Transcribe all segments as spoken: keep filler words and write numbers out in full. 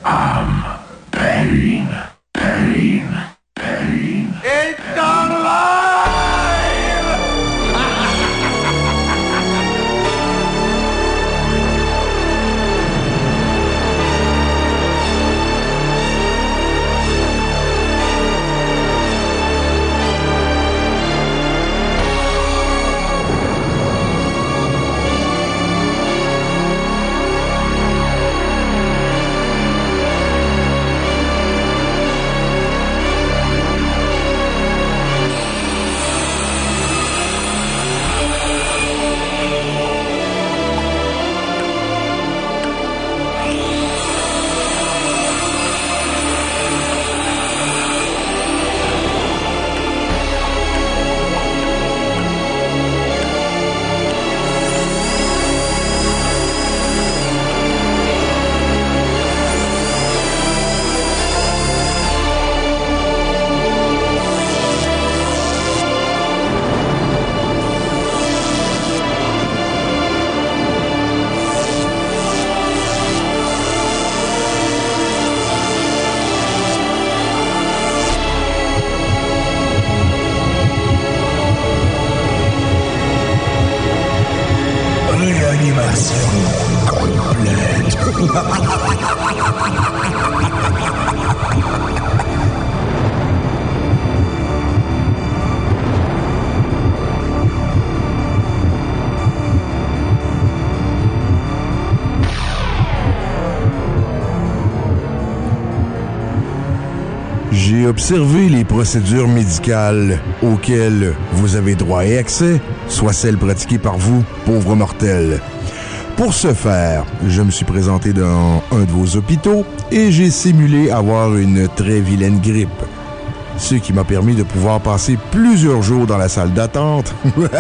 I'm pain, pain, pain. It's alive! J'ai observé les procédures médicales auxquelles vous avez droit et accès, soit celles pratiquées par vous, pauvres mortels. Pour ce faire, je me suis présenté dans un de vos hôpitaux et j'ai simulé avoir une très vilaine grippe. Ce qui m'a permis de pouvoir passer plusieurs jours dans la salle d'attente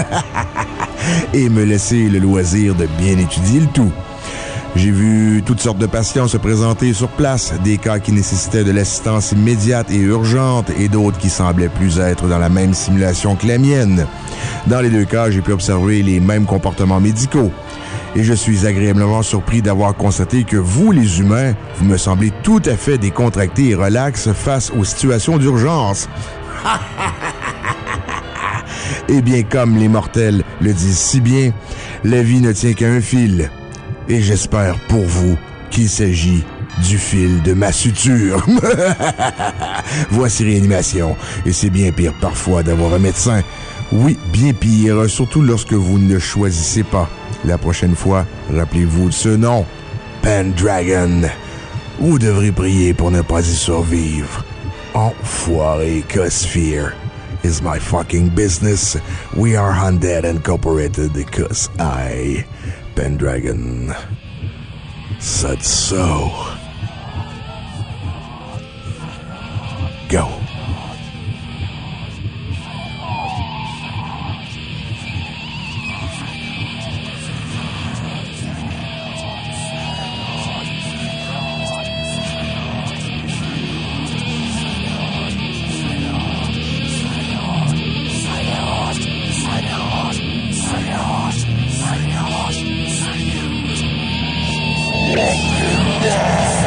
et me laisser le loisir de bien étudier le tout. J'ai vu toutes sortes de patients se présenter sur place, des cas qui nécessitaient de l'assistance immédiate et urgente et d'autres qui semblaient plus être dans la même simulation que la mienne. Dans les deux cas, j'ai pu observer les mêmes comportements médicaux. Et je suis agréablement surpris d'avoir constaté que vous, les humains, vous me semblez tout à fait décontractés et relax face aux situations d'urgence. Eh bien, comme les mortels le disent si bien, la vie ne tient qu'à un fil. Et j'espère pour vous qu'il s'agit du fil de ma suture. Voici Réanimation. Et c'est bien pire parfois d'avoir un médecin. Oui, bien pire, surtout lorsque vous ne le choisissez pas. La prochaine fois, rappelez-vous de ce nom. Pendragon. Vous devrez prier pour ne pas y survivre. Enfoiré, cause fear is my fucking business. We are Undead Incorporated cause I... Pendragon said so. Go. Yeah.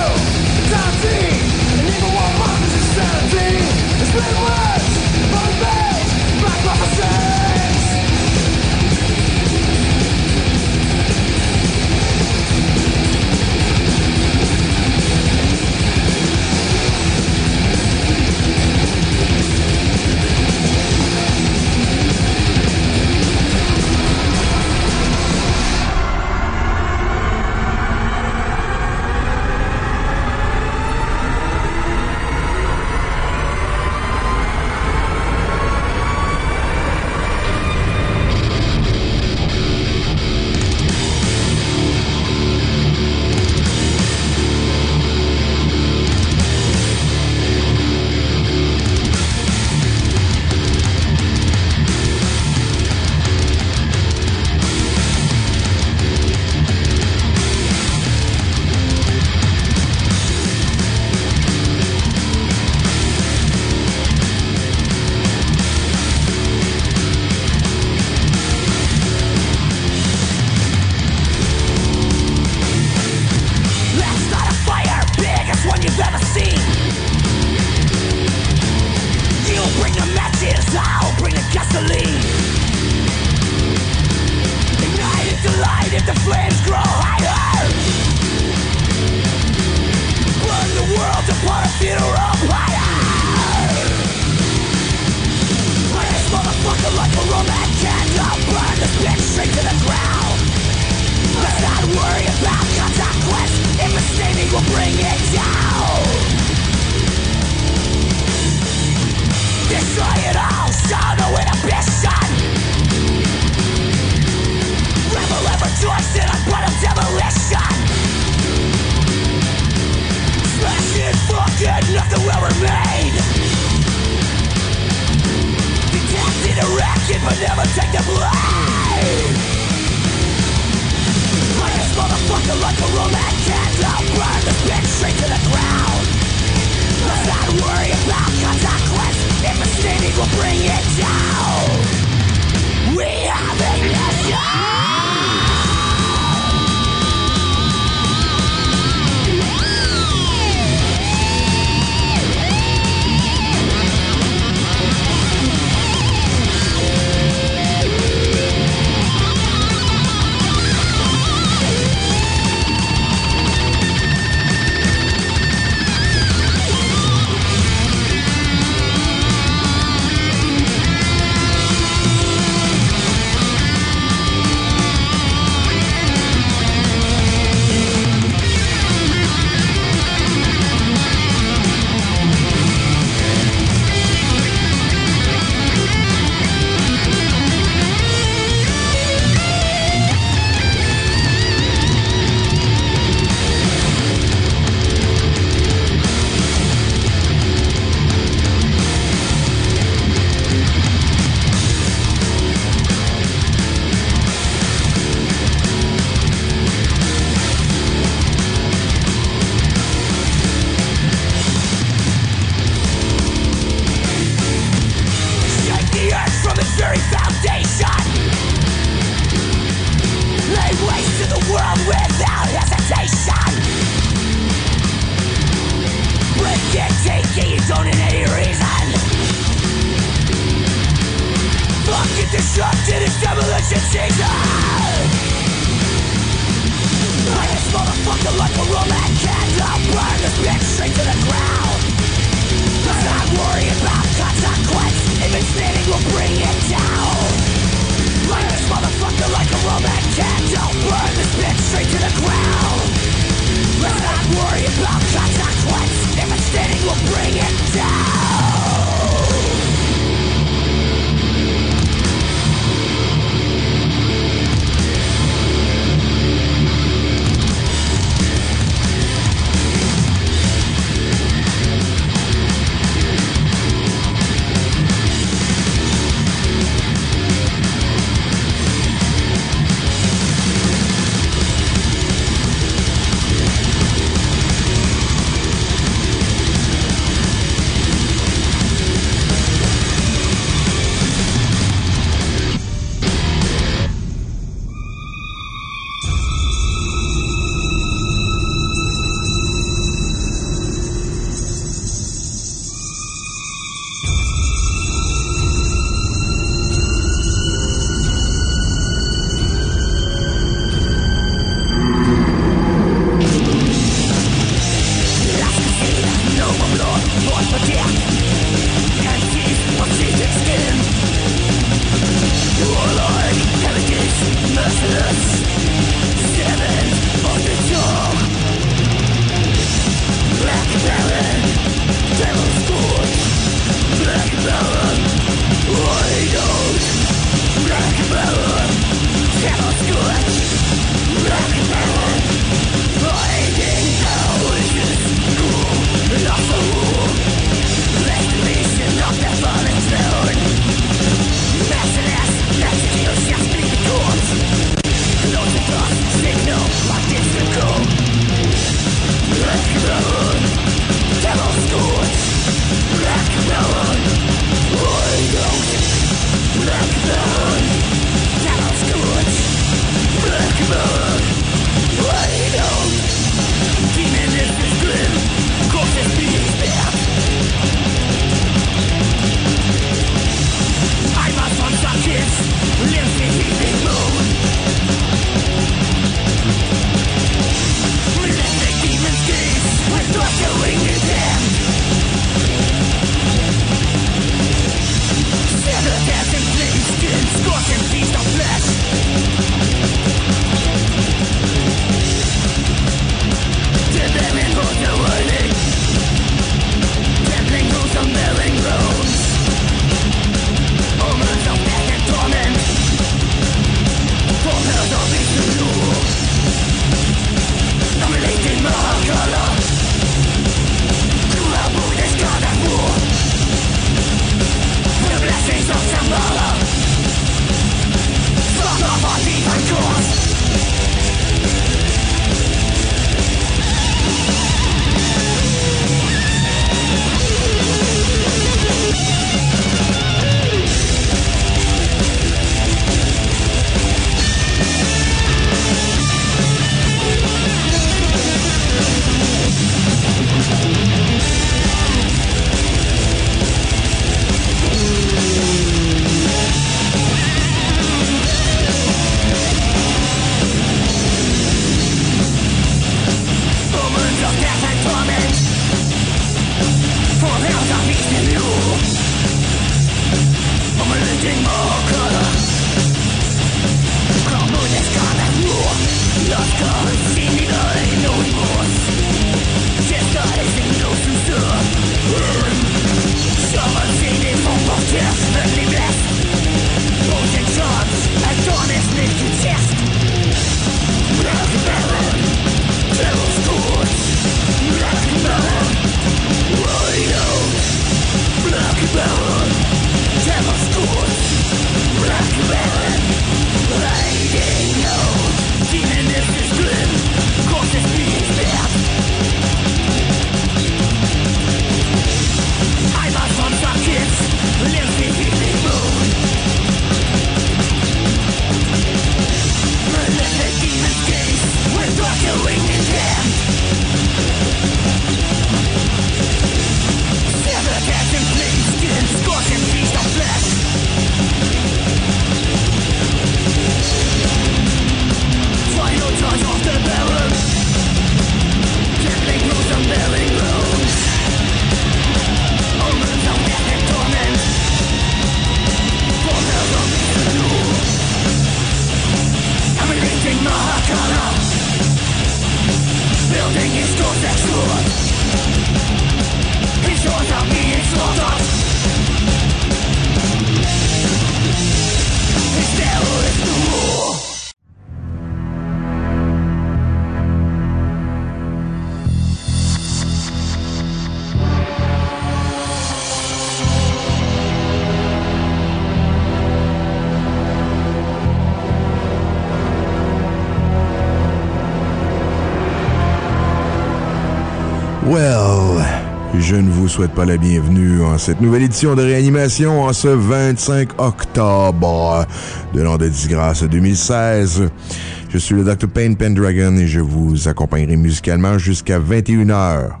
Well, je ne vous souhaite pas la bienvenue en cette nouvelle édition de Réanimation en ce vingt-cinq octobre de l'an de disgrâce deux mille seize. Je suis le docteur Payne Pendragon et je vous accompagnerai musicalement jusqu'à vingt et une heures.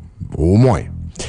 Au moins.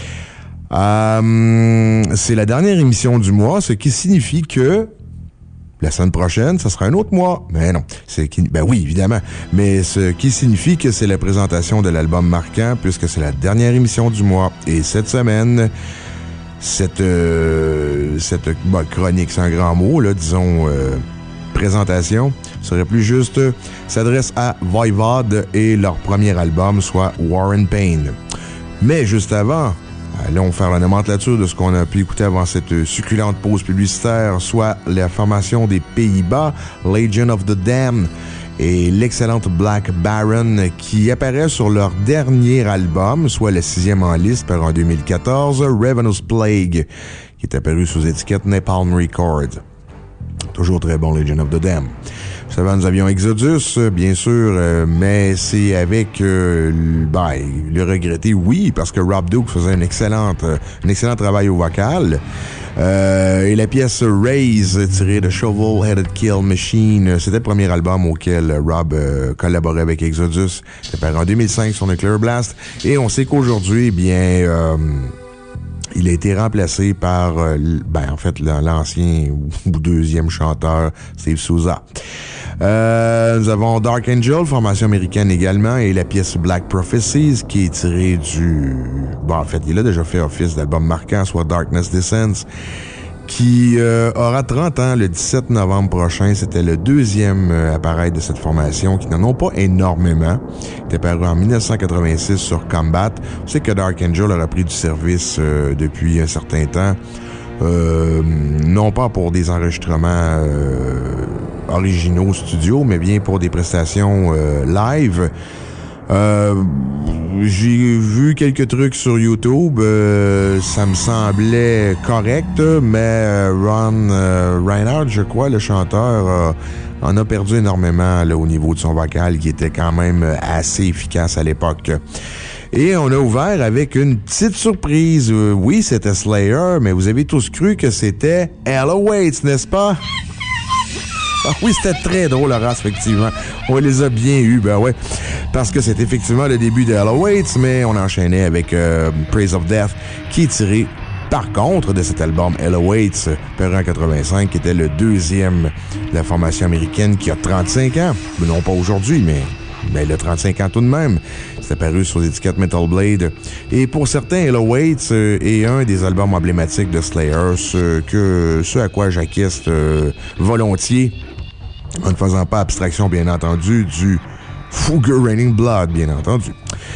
Euh, c'est la dernière émission du mois, ce qui signifie que la semaine prochaine, ça sera un autre mois. Mais non, c'est qui, ben oui, évidemment. Mais ce qui signifie que c'est la présentation de l'album marquant, puisque c'est la dernière émission du mois. Et cette semaine, cette, euh, cette bon, chronique, c'est un grand mot, là, disons, euh, présentation, serait plus juste, s'adresse à Voivod et leur premier album, soit War and Pain. Mais juste avant, allons faire la nomenclature de ce qu'on a pu écouter avant cette succulente pause publicitaire, soit la formation des Pays-Bas, Legion of the Damned, et l'excellente Black Baron, qui apparaît sur leur dernier album, soit le sixième en liste, par en deux mille quatorze, Ravenous Plague, qui est apparu sous étiquette Napalm Records. Toujours très bon, Legion of the Damned. Juste avant, nous avions Exodus, bien sûr, euh, mais c'est avec euh, ben, le regretté, oui, parce que Rob Duke faisait un excellent, euh, un excellent travail au vocal. Euh, et la pièce Raise, tirée de Shovel-Headed Kill Machine, c'était le premier album auquel Rob euh, collaborait avec Exodus. C'était paru en deux mille cinq sur Nuclear Blast. Et on sait qu'aujourd'hui, eh bien... Euh, il a été remplacé par, euh, ben, en fait, l'ancien ou deuxième chanteur, Steve Souza. Euh, nous avons Dark Angel, formation américaine également, et la pièce Black Prophecies, qui est tirée du... Bon, en fait, il a déjà fait office d'album marquant, soit Darkness Descends, qui euh, aura trente ans le dix-sept novembre prochain. C'était le deuxième euh, appareil de cette formation, qui n'en ont pas énormément. Il était paru en dix-neuf cent quatre-vingt-six sur Combat. On sait que Dark Angel a repris du service euh, depuis un certain temps. Euh, non pas pour des enregistrements euh, originaux studio, mais bien pour des prestations euh, live. Euh, j'ai vu quelques trucs sur YouTube, euh, ça me semblait correct, mais Ron euh, Reinhardt, je crois, le chanteur, euh, en a perdu énormément là, au niveau de son vocal, qui était quand même assez efficace à l'époque. Et on a ouvert avec une petite surprise. Euh, oui, c'était Slayer, mais vous avez tous cru que c'était Hell Awaits, n'est-ce pas? Ah oui, c'était très drôle, Horace, effectivement. On les a bien eus, ben ouais. Parce que c'est effectivement le début de Hell Awaits, mais on enchaînait avec euh, Praise of Death, qui est tiré, par contre, de cet album Hell Awaits, paru en quatre-vingt-cinq, qui était le deuxième de la formation américaine qui a trente-cinq ans. Mais non pas aujourd'hui, mais Ben, le trente-cinq ans tout de même. C'est apparu sur l'étiquette Metal Blade. Et pour certains, Hell Awaits euh, est un des albums emblématiques de Slayer, ce, que, ce à quoi j'acquiesce euh, volontiers, en ne faisant pas abstraction, bien entendu, du Fougueux Raining Blood, bien entendu.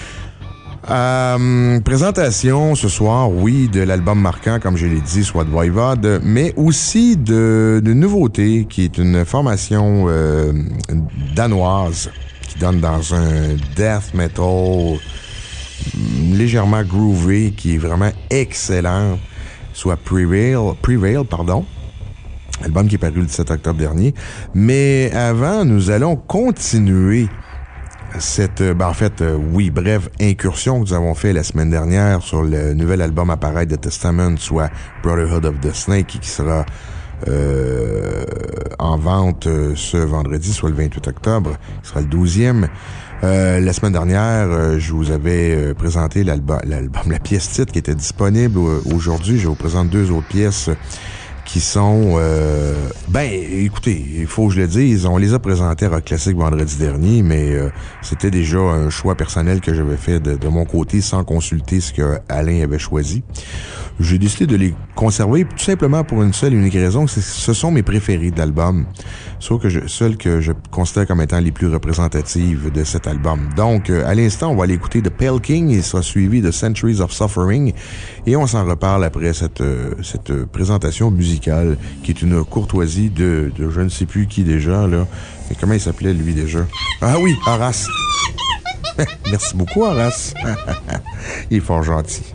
Euh, présentation ce soir, oui, de l'album marquant, comme je l'ai dit, soit de Voivod, mais aussi de, de nouveauté, qui est une formation euh, danoise qui donne dans un death metal légèrement groovy, qui est vraiment excellent, soit Prevail, Prevail, pardon. Album qui est paru le dix-sept octobre dernier. Mais avant, nous allons continuer cette, ben en fait, euh, oui, brève incursion que nous avons fait la semaine dernière sur le nouvel album à paraître de Testament, soit Brotherhood of the Snake, qui sera euh, en vente euh, ce vendredi, soit le vingt-huit octobre, qui sera le douzième. Euh, la semaine dernière, euh, je vous avais euh, présenté l'album, l'album, la pièce titre qui était disponible. Aujourd'hui, je vous présente deux autres pièces qui sont... Euh, ben, écoutez, il faut que je le dise, on les a présentés à Rock Classic vendredi dernier, mais euh, c'était déjà un choix personnel que j'avais fait de, de mon côté sans consulter ce que Alain avait choisi. J'ai décidé de les conserver tout simplement pour une seule et unique raison, c'est que ce sont mes préférés d'album, sauf que je, celles que je considère comme étant les plus représentatives de cet album. Donc, euh, à l'instant, on va aller écouter The Pale King, il sera suivi de Centuries of Suffering, et on s'en reparle après cette, euh, cette présentation musicale, qui est une courtoisie de, de je ne sais plus qui déjà, là. Mais comment il s'appelait, lui, déjà? Ah oui, Horace! Merci beaucoup, Horace! Il est fort gentil.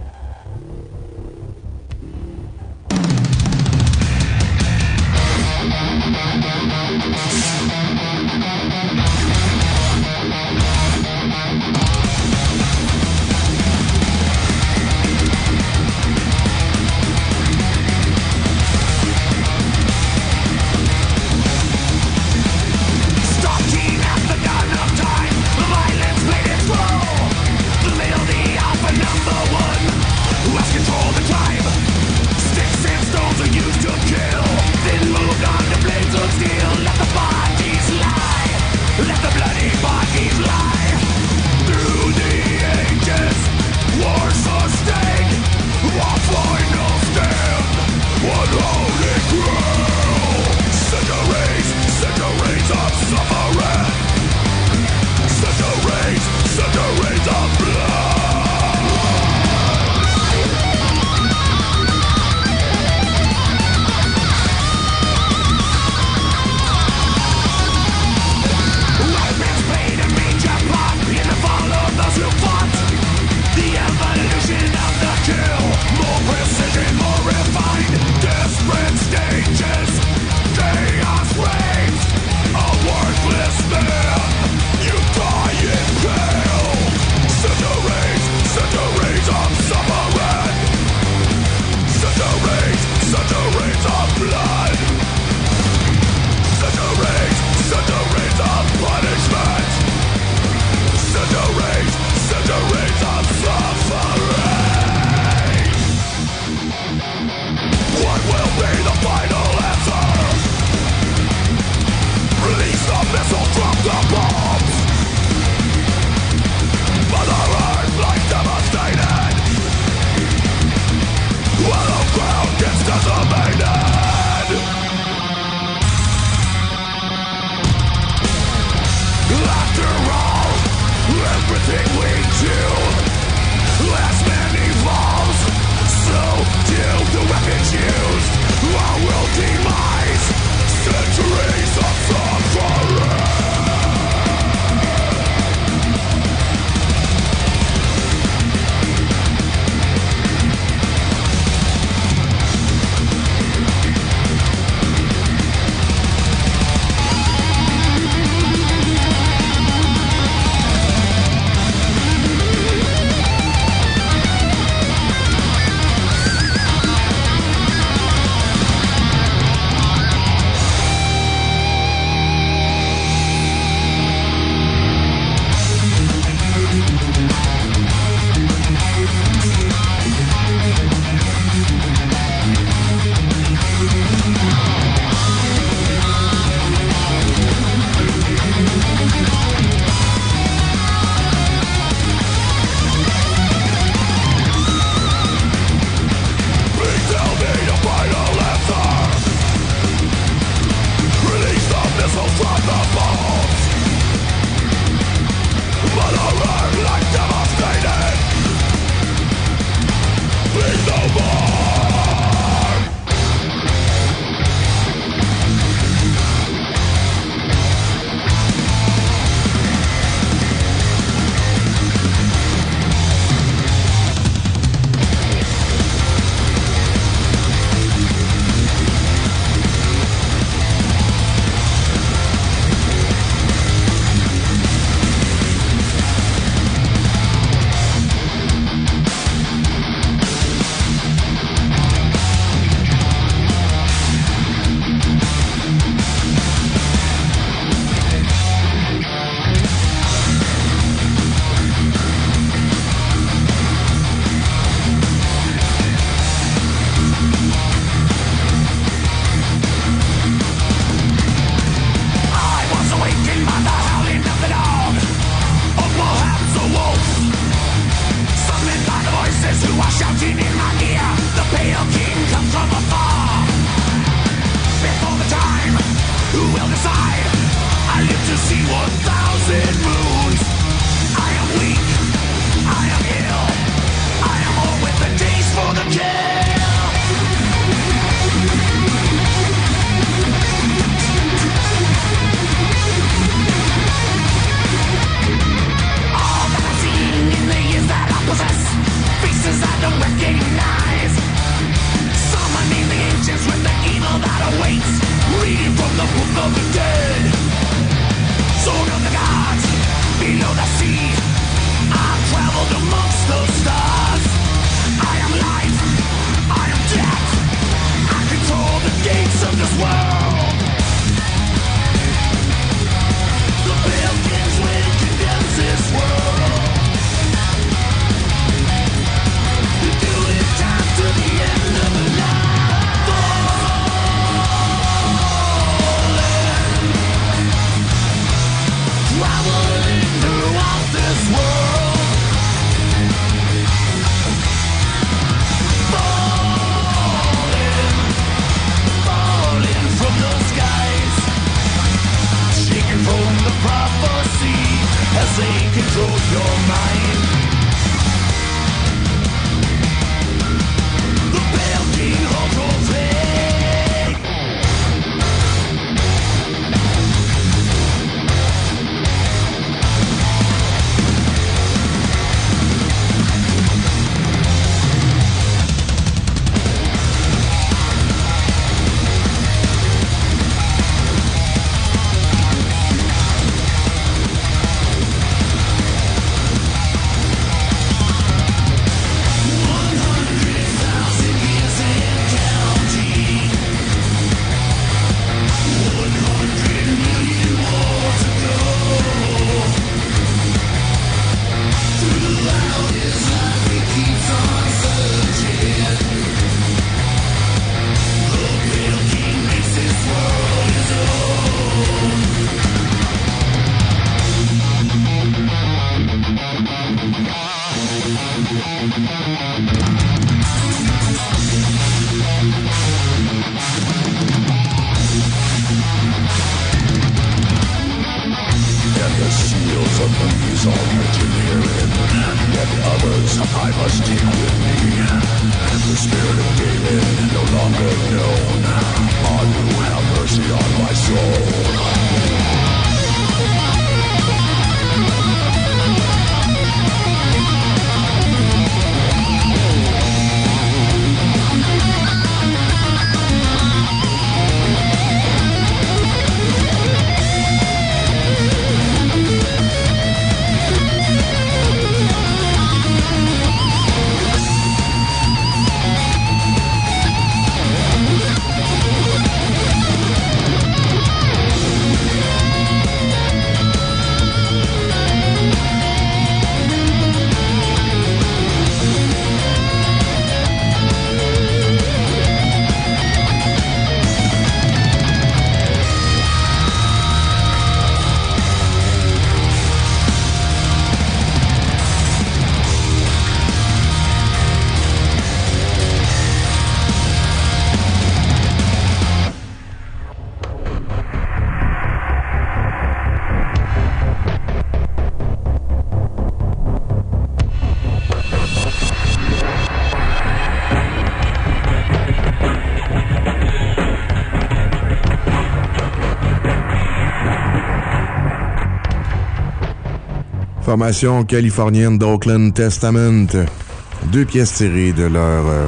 Formation californienne d'Oakland Testament. Deux pièces tirées de leur euh,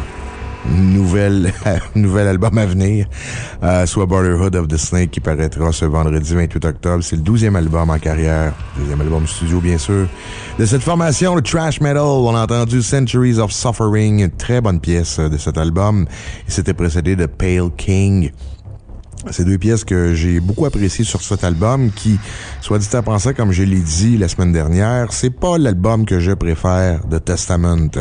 nouvel, nouvel album à venir, euh, soit Brotherhood of the Snake, qui paraîtra ce vendredi vingt-huit octobre. C'est le douzième album en carrière, deuxième album studio, bien sûr, de cette formation, le thrash metal. On a entendu Centuries of Suffering, une très bonne pièce de cet album. Et c'était précédé de Pale King. C'est deux pièces que j'ai beaucoup appréciées sur cet album qui, soit dit en passant, comme je l'ai dit la semaine dernière, c'est pas l'album que je préfère de Testament.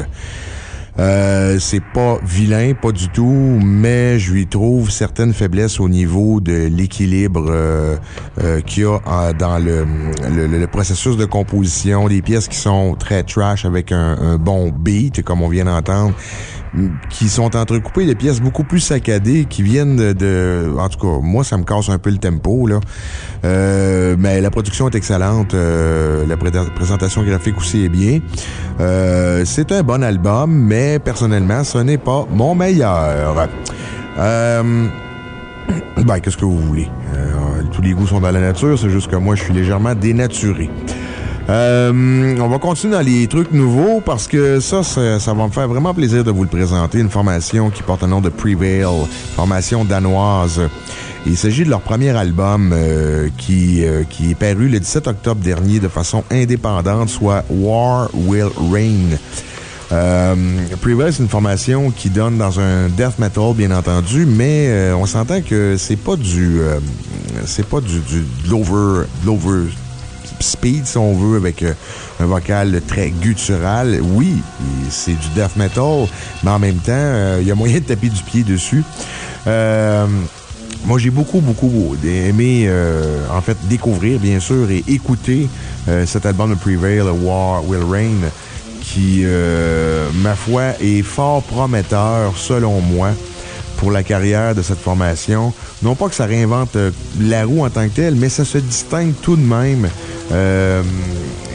Euh, c'est pas vilain, pas du tout, mais je lui trouve certaines faiblesses au niveau de l'équilibre euh, euh, qu'il y a euh, dans le, le, le processus de composition, des pièces qui sont très trash avec un, un bon beat, comme on vient d'entendre, qui sont entrecoupées de pièces beaucoup plus saccadées, qui viennent de, de... En tout cas, moi, ça me casse un peu le tempo, là. Euh, mais la production est excellente. Euh, la pré- présentation graphique aussi est bien. Euh, c'est un bon album, mais personnellement, ce n'est pas mon meilleur. Euh... Ben, qu'est-ce que vous voulez? Euh, tous les goûts sont dans la nature, c'est juste que moi, je suis légèrement dénaturé. Euh, on va continuer dans les trucs nouveaux parce que ça, ça, ça va me faire vraiment plaisir de vous le présenter. Une formation qui porte le nom de Prevail, formation danoise. Il s'agit de leur premier album euh, qui, euh, qui est paru le dix-sept octobre dernier de façon indépendante, soit War Will Reign. Euh, Prevail, c'est une formation qui donne dans un death metal, bien entendu, mais euh, on s'entend que c'est pas du... Euh, c'est pas du, du de l'over... de l'over speed, si on veut, avec euh, un vocal très guttural. Oui, c'est du death metal, mais en même temps, il euh, y a moyen de taper du pied dessus. Euh, moi, j'ai beaucoup, beaucoup aimé, euh, en fait, découvrir, bien sûr, et écouter euh, cet album de Prevail, War Will Reign, qui, euh, ma foi, est fort prometteur, selon moi, pour la carrière de cette formation. Non pas que ça réinvente euh, la roue en tant que telle, mais ça se distingue tout de même. Euh,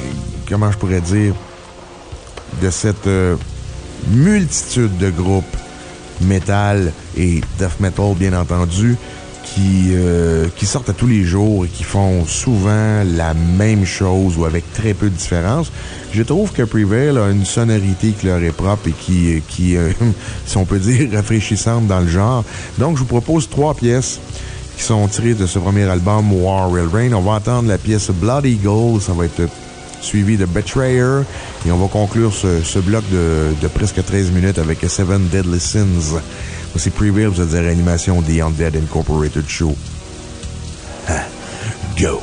comment je pourrais dire, de cette euh, multitude de groupes metal et death metal, bien entendu, qui, euh, qui sortent à tous les jours et qui font souvent la même chose ou avec très peu de différence. Je trouve que Prevail a une sonorité qui leur est propre et qui, qui euh, si on peut dire, rafraîchissante dans le genre. Donc, je vous propose trois pièces qui sont tirées de ce premier album, War Will Reign. On va entendre la pièce Blood Eagle, ça va être suivi de Betrayer, et on va conclure ce, ce bloc de, de presque treize minutes avec Seven Deadly Sins. Voici Prevail, vous êtes à Réanimation The Undead Incorporated Show. Ha, go!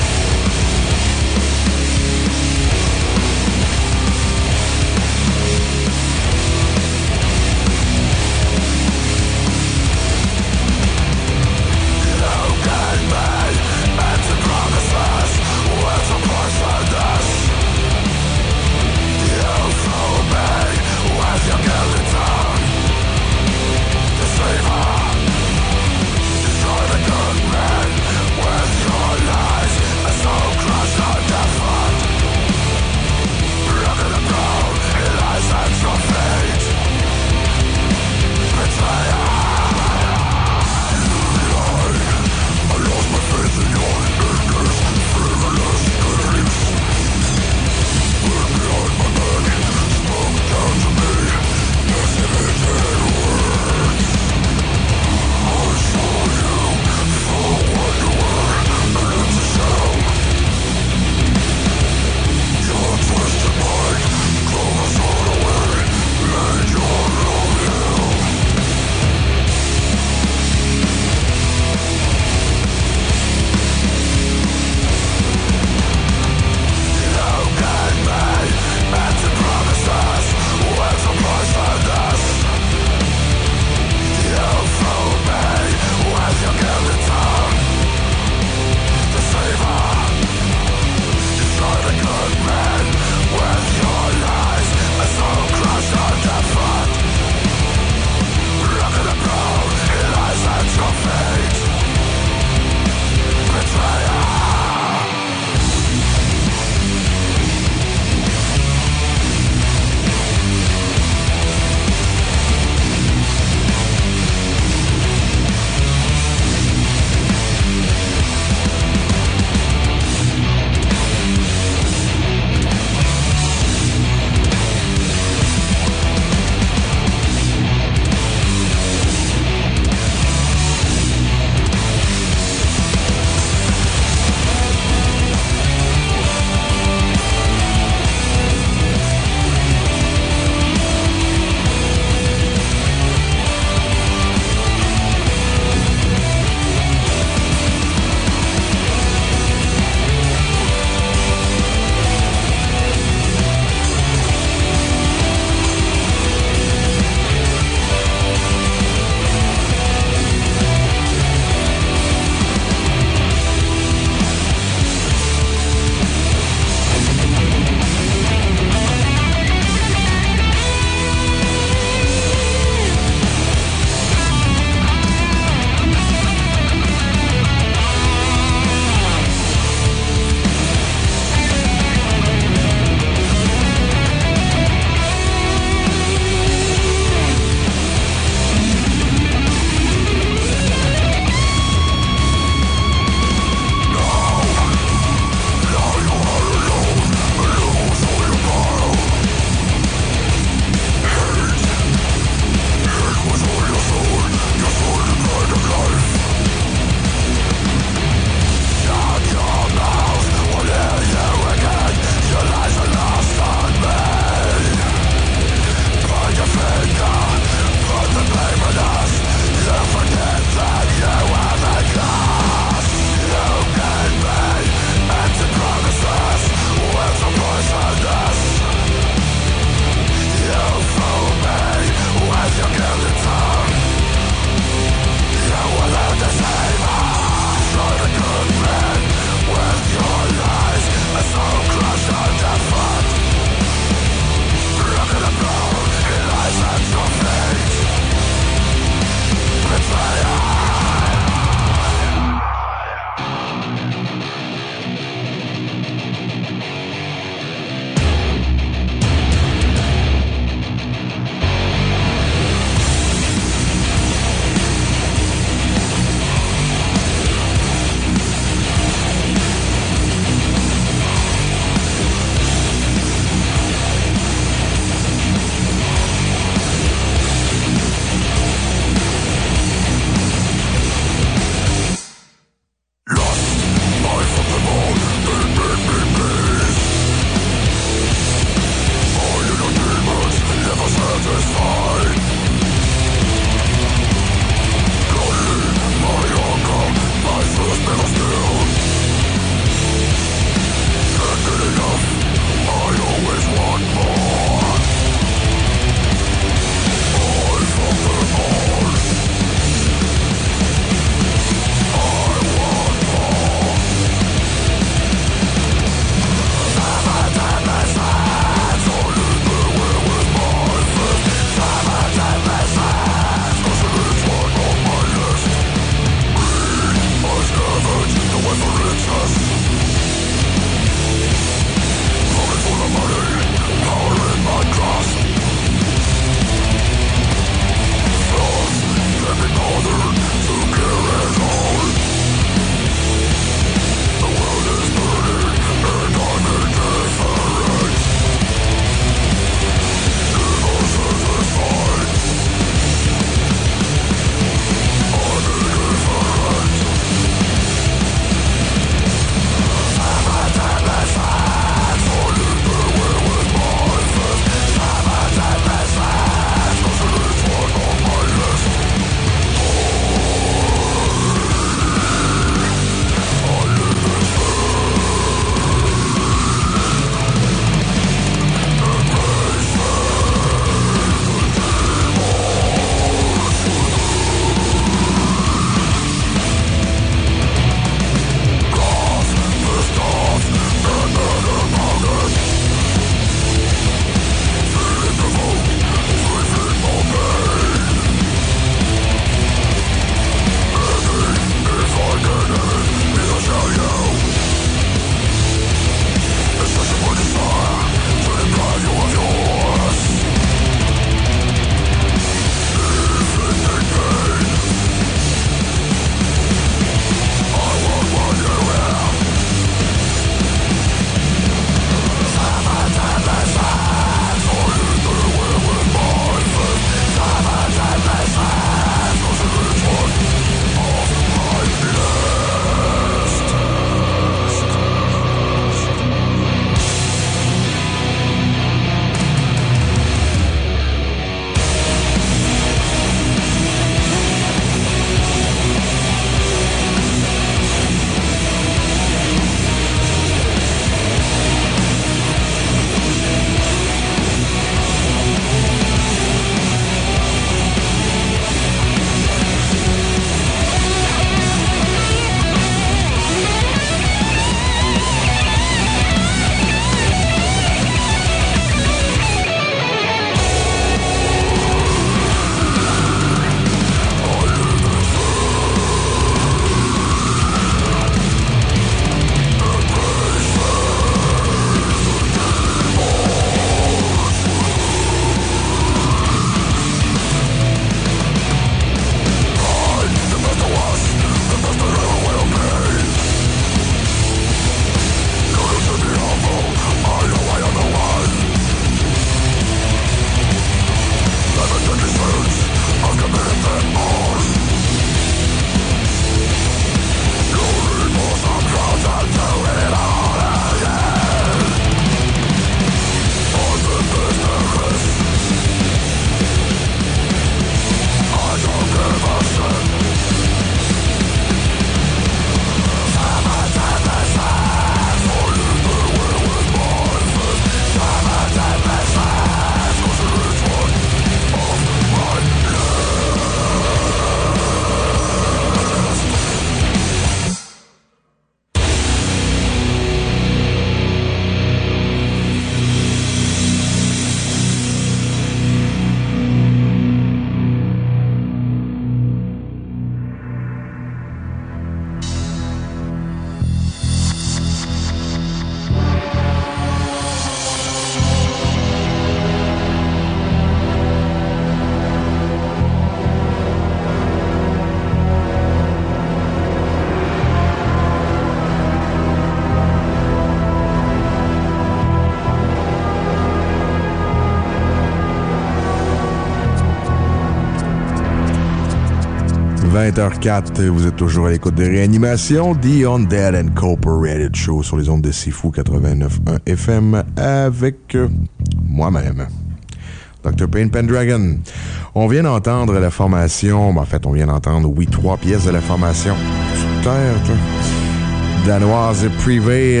vingt heures quatre, vous êtes toujours à l'écoute de Réanimation, The Undead Incorporated Show sur les ondes de Sifu quatre-vingt-neuf point un F M avec euh, moi-même, docteur Payne Pendragon. On vient d'entendre la formation, ben en fait, on vient d'entendre, oui, trois pièces de la formation sur terre, toi, danoise Prevail.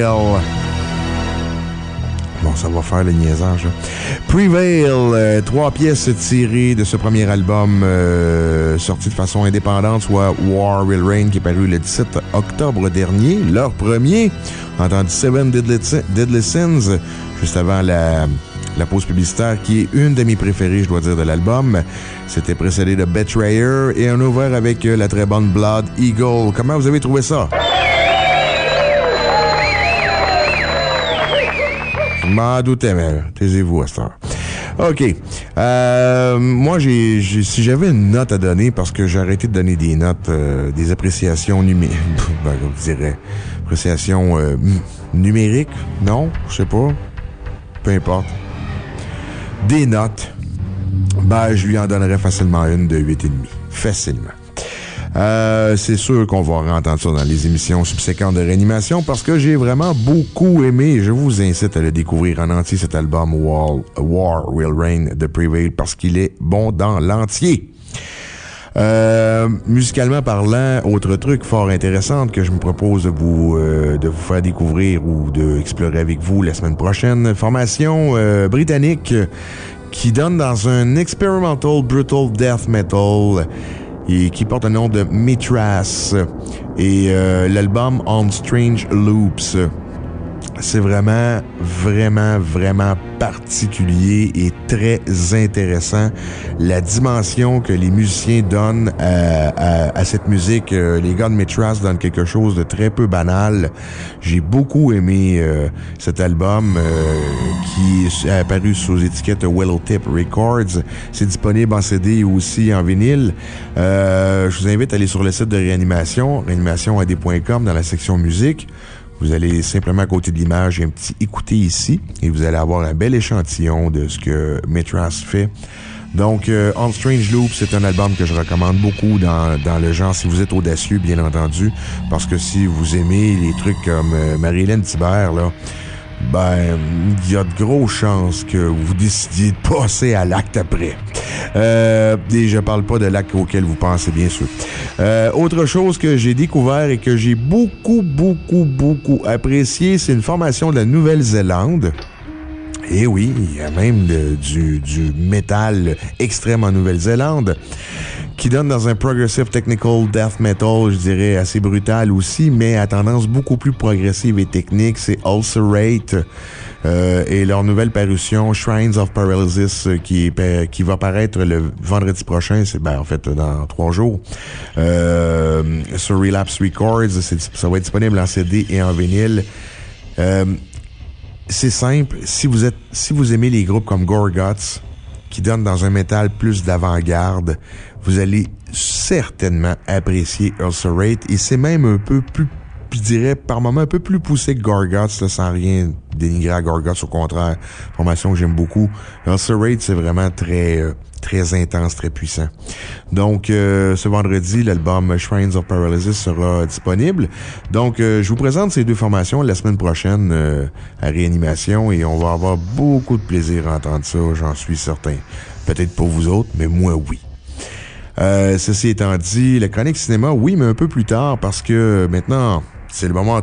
Bon, ça va faire le niaisage. Là. Prevail, euh, trois pièces tirées de ce premier album euh, sorti de façon indépendante, soit War Will Reign, qui est paru le dix-sept octobre dernier. Leur premier, entendu Seven Deadly, Deadly Sins, juste avant la, la pause publicitaire, qui est une de mes préférées, je dois dire, de l'album. C'était précédé de Betrayer et on a ouvert avec euh, la très bonne Blood Eagle. Comment vous avez trouvé ça? Je m'en doutais, mais taisez-vous à cette heure. OK. Euh, moi, j'ai, j'ai, si j'avais une note à donner, parce que j'ai arrêté de donner des notes, euh, des appréciations numériques, ben, je dirais, appréciations euh, numériques, non, je sais pas, peu importe. Des notes, ben, je lui en donnerais facilement une de huit virgule cinq. Facilement. Euh, c'est sûr qu'on va entendre ça dans les émissions subséquentes de Réanimation parce que j'ai vraiment beaucoup aimé. Je vous incite à le découvrir en entier, cet album War, War Will Reign de Prevail, parce qu'il est bon dans l'entier. Euh, musicalement parlant, autre truc fort intéressant que je me propose de vous, euh, de vous faire découvrir ou d'explorer avec vous la semaine prochaine. Formation euh, britannique qui donne dans un experimental brutal death metal et qui porte le nom de Mithras. Et euh, l'album On Strange Loops, c'est vraiment, vraiment, vraiment particulier et très intéressant. La dimension que les musiciens donnent à, à, à cette musique, euh, les gars de Mithras donnent quelque chose de très peu banal. J'ai beaucoup aimé euh, cet album euh, qui est apparu sous étiquette Willow Tip Records. C'est disponible en C D et aussi en vinyle. Euh, je vous invite à aller sur le site de Réanimation, réanimation a d point com, dans la section musique. Vous allez simplement à côté de l'image, il y a un petit « écouter » ici, et vous allez avoir un bel échantillon de ce que Mithras fait. Donc, euh, On Strange Loop, c'est un album que je recommande beaucoup dans, dans le genre, si vous êtes audacieux, bien entendu, parce que si vous aimez les trucs comme euh, Marie-Hélène Thibert, là, ben, il y a de grosses chances que vous décidiez de passer à l'acte après. Euh, et je parle pas de l'acte auquel vous pensez, bien sûr. Euh, autre chose que j'ai découvert et que j'ai beaucoup, beaucoup, beaucoup apprécié, c'est une formation de la Nouvelle-Zélande. Et oui, il y a même de, du, du métal extrême en Nouvelle-Zélande qui donne dans un progressive technical death metal, je dirais, assez brutal aussi, mais à tendance beaucoup plus progressive et technique. C'est Ulcerate euh, et leur nouvelle parution Shrines of Paralysis qui, est, qui va paraître le vendredi prochain, c'est ben en fait dans trois jours, euh, sur Relapse Records. C'est, ça va être disponible en C D et en vinyle. Euh, c'est simple, si vous êtes, si vous aimez les groupes comme Gorguts, qui donnent dans un métal plus d'avant-garde, vous allez certainement apprécier Ulcerate, et c'est même un peu plus, je dirais, par moments un peu plus poussé que Gorguts, là, sans rien dénigrer à Gorguts, au contraire, formation que j'aime beaucoup. Ulcerate, c'est vraiment très, euh, très intense, très puissant. Donc, euh, ce vendredi, l'album Shrines of Paralysis sera disponible. Donc, euh, je vous présente ces deux formations la semaine prochaine euh, à Réanimation, et on va avoir beaucoup de plaisir à entendre ça, j'en suis certain. Peut-être pas vous autres, mais moi, oui. Euh, ceci étant dit, la chronique cinéma, oui, mais un peu plus tard, parce que maintenant, c'est le moment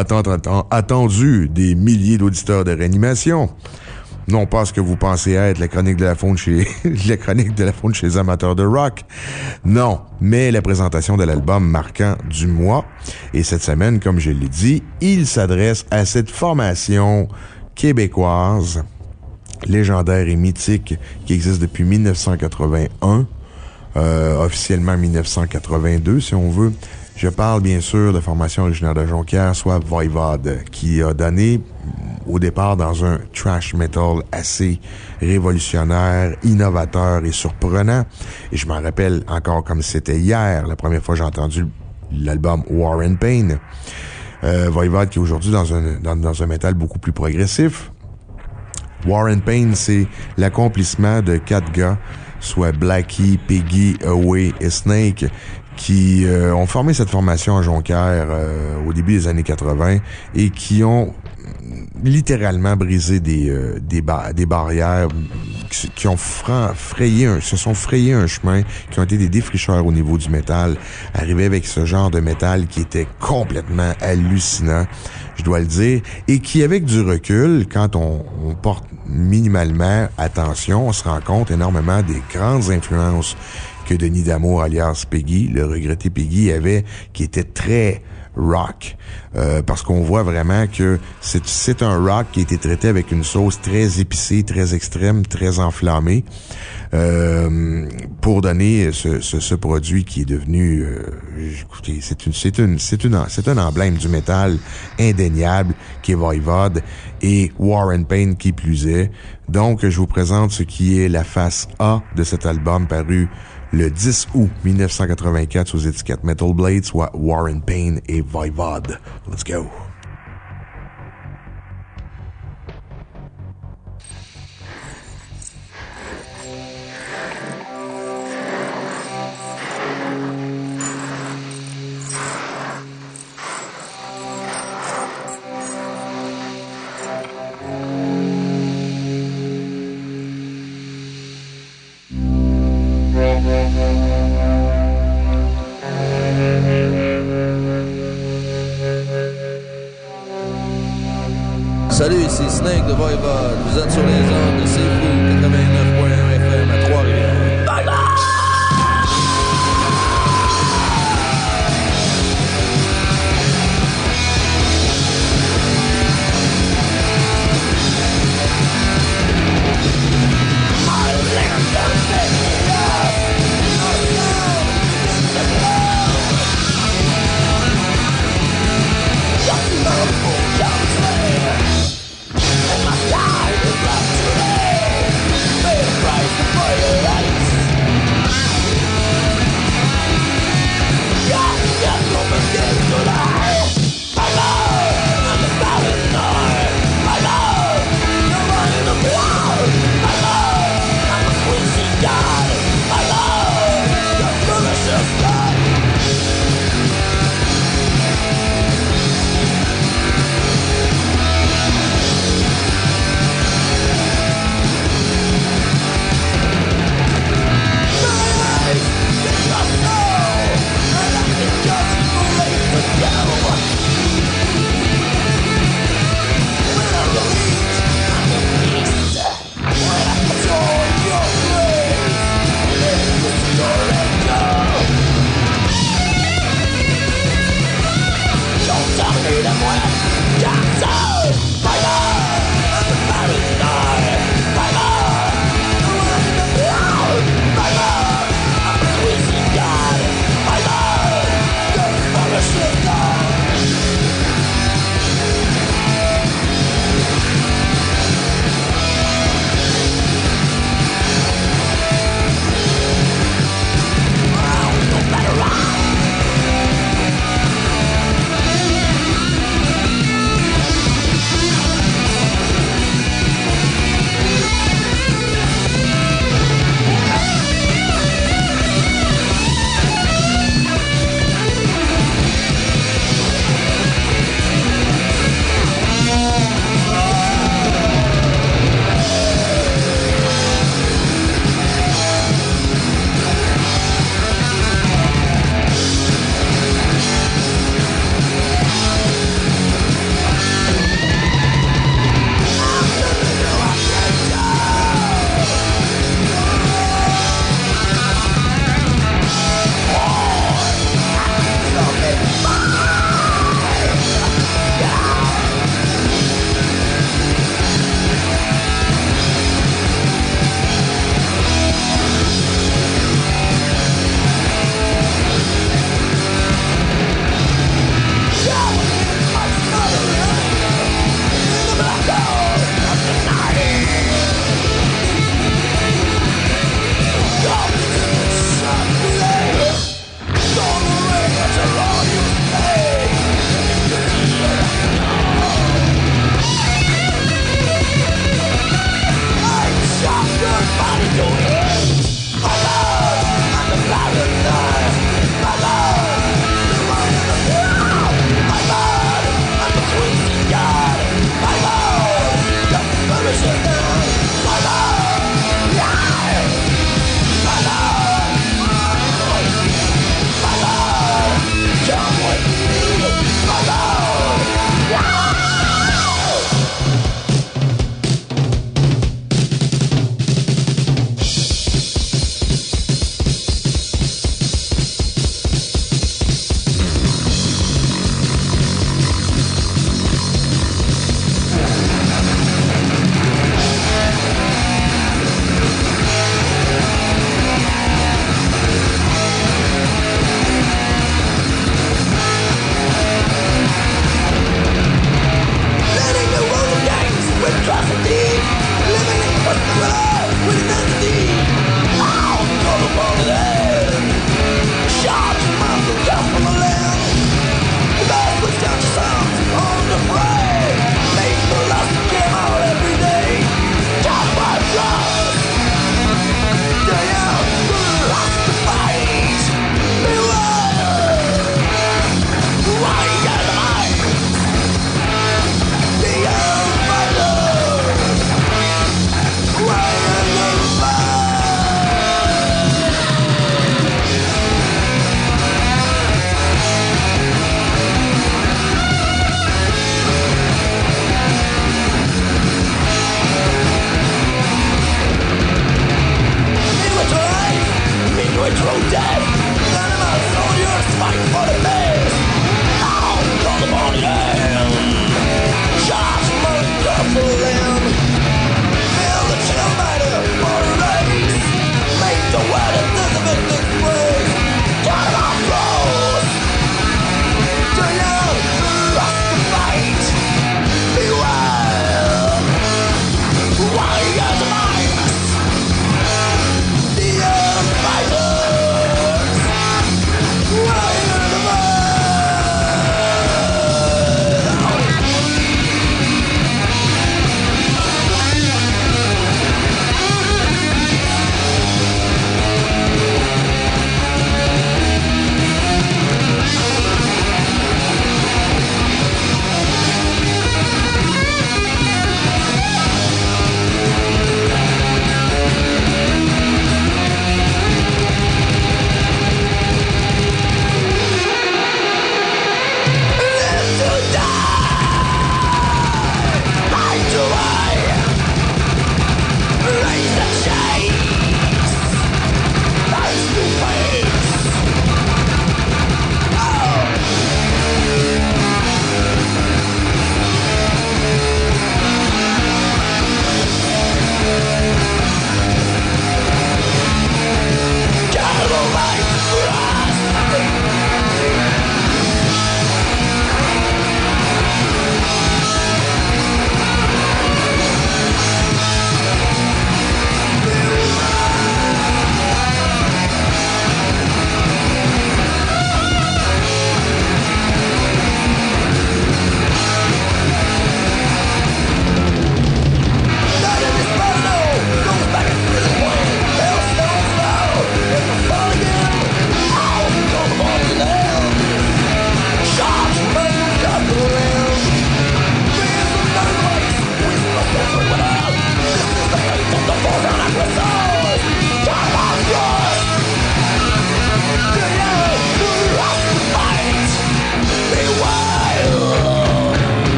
attendu des milliers d'auditeurs de Réanimation. Non pas ce que vous pensez être la chronique de la faune chez la chronique de la faune chez les amateurs de rock. Non, mais la présentation de l'album marquant du mois. Et cette semaine, comme je l'ai dit, il s'adresse à cette formation québécoise, légendaire et mythique, qui existe depuis dix-neuf cent quatre-vingt-un, euh, officiellement dix-neuf cent quatre-vingt-deux, si on veut. Je parle bien sûr de formation originaire de Jonquière, soit Voivod, qui a donné au départ dans un thrash metal assez révolutionnaire, innovateur et surprenant. Et je m'en rappelle encore comme c'était hier, la première fois que j'ai entendu l'album War and Pain. Euh, Voivod qui est aujourd'hui dans un, dans, dans un métal beaucoup plus progressif. War and Pain, c'est l'accomplissement de quatre gars, soit Blackie, Piggy, Away et Snake, qui euh, ont formé cette formation à Jonquière euh, au début des années quatre-vingt et qui ont littéralement brisé des euh, des, ba- des barrières, qui, qui ont fra- frayé un, se sont frayé un chemin, qui ont été des défricheurs au niveau du métal, arriver avec ce genre de métal qui était complètement hallucinant, je dois le dire, et qui, avec du recul, quand on, on porte minimalement attention, on se rend compte énormément des grandes influences que Denis D'Amour, alias Peggy, le regretté Peggy, avait, qui était très rock, euh, parce qu'on voit vraiment que c'est, c'est un rock qui a été traité avec une sauce très épicée, très extrême, très enflammée, euh, pour donner ce, ce, ce produit qui est devenu, euh, écoutez, c'est une, c'est une, c'est une, c'est un emblème du métal indéniable qui est Voivod et War and Pain qui plus est. Donc, je vous présente ce qui est la face A de cet album paru le dix août mille neuf cent quatre-vingt-quatre sous étiquette Metal Blade, soit War and Pain et Voivod. Let's go! Salut, ici Snake de Voivod. Vous êtes sur les ondes de C'est Fou, quatre-vingt-neuf point un F M à Trois-Rivières. Bye bye! Hey!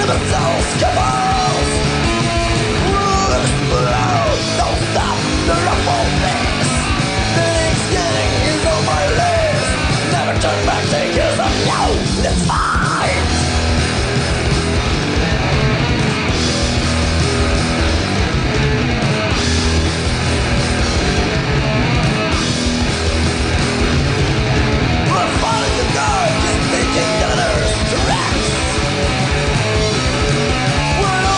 We're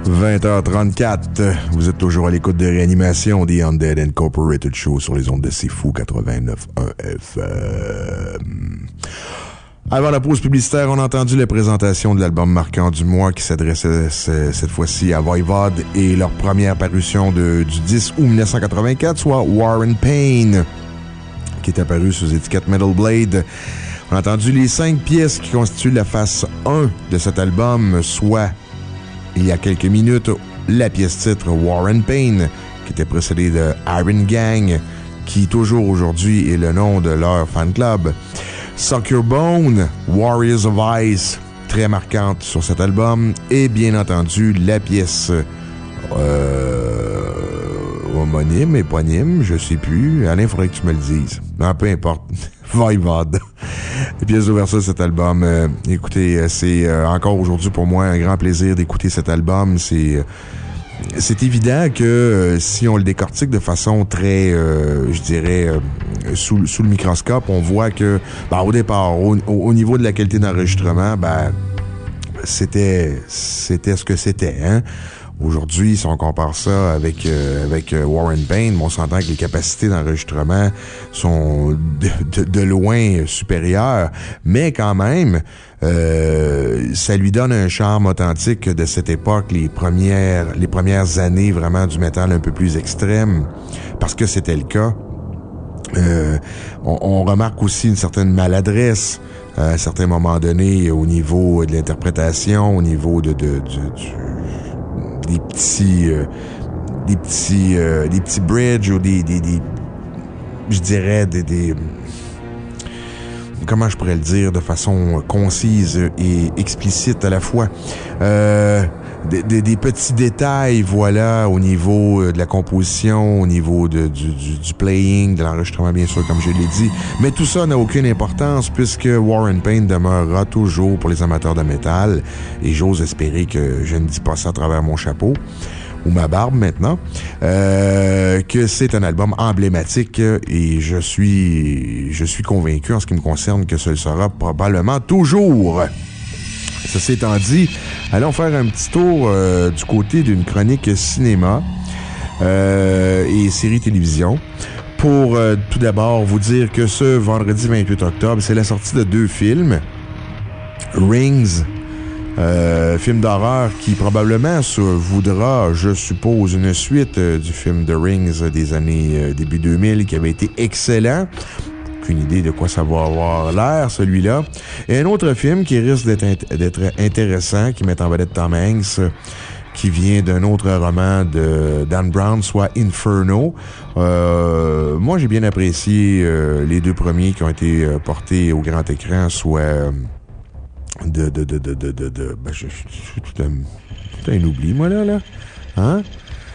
vingt heures trente-quatre, vous êtes toujours à l'écoute de Réanimation, The Undead Incorporated Show sur les ondes de C'est Fou quatre-vingt-neuf point un F M. Avant la pause publicitaire, on a entendu la présentation de l'album marquant du mois qui s'adressait cette fois-ci à Voivod et leur première parution de, du dix août dix-neuf cent quatre-vingt-quatre, soit War and Pain, qui est apparu sous étiquette Metal Blade. On a entendu les cinq pièces qui constituent la face un de cet album, soit il y a quelques minutes, la pièce titre War and Pain, qui était précédée de Iron Gang, qui toujours aujourd'hui est le nom de leur fan club. Suck Your Bone, Warriors of Ice, très marquante sur cet album. Et bien entendu, la pièce euh, homonyme, éponyme, je sais plus. Alain, il faudrait que tu me le dises. Non, peu importe. Voivod. Les pièces d'ouverture de cet album. Euh, écoutez, c'est euh, encore aujourd'hui pour moi un grand plaisir d'écouter cet album. C'est... Euh, C'est évident que euh, si on le décortique de façon très, euh, je dirais, euh, sous, sous le microscope, on voit que, ben, au départ, au, au niveau de la qualité d'enregistrement, ben, c'était, c'était ce que c'était, hein. Aujourd'hui, si on compare ça avec euh, avec euh, War and Pain, on s'entend que les capacités d'enregistrement sont de, de, de loin supérieures, mais quand même, euh, ça lui donne un charme authentique de cette époque, les premières les premières années vraiment du métal un peu plus extrême, parce que c'était le cas. Euh, on, on remarque aussi une certaine maladresse à un certain moment donné au niveau de l'interprétation, au niveau de, de, de du des petits euh, des petits euh, des petits bridges ou des des, des je dirais des, des comment je pourrais le dire de façon concise et explicite à la fois, euh, des, des, des petits détails, voilà, au niveau de la composition, au niveau de, du, du, du playing, de l'enregistrement, bien sûr, comme je l'ai dit. Mais tout ça n'a aucune importance puisque War and Pain demeurera toujours pour les amateurs de métal. Et j'ose espérer que je ne dis pas ça à travers mon chapeau ou ma barbe maintenant, euh, que c'est un album emblématique et je suis, je suis convaincu en ce qui me concerne que ce sera probablement toujours. Ceci étant dit, allons faire un petit tour euh, du côté d'une chronique cinéma euh, et série télévision pour euh, tout d'abord vous dire que ce vendredi vingt-huit octobre, c'est la sortie de deux films. Rings, euh, film d'horreur qui probablement se voudra, je suppose, une suite euh, du film The Rings des années euh, début deux mille qui avait été excellent. Aucune idée de quoi ça va avoir l'air, celui-là. Et un autre film qui risque d'être, int- d'être intéressant, qui met en vedette Tom Hanks, qui vient d'un autre roman de Dan Brown, soit Inferno. Euh, moi, j'ai bien apprécié euh, les deux premiers qui ont été euh, portés au grand écran, soit euh, de... de, de, de, de, de, de ben, je, je, je suis tout un, tout un oubli, moi, là, là. Hein?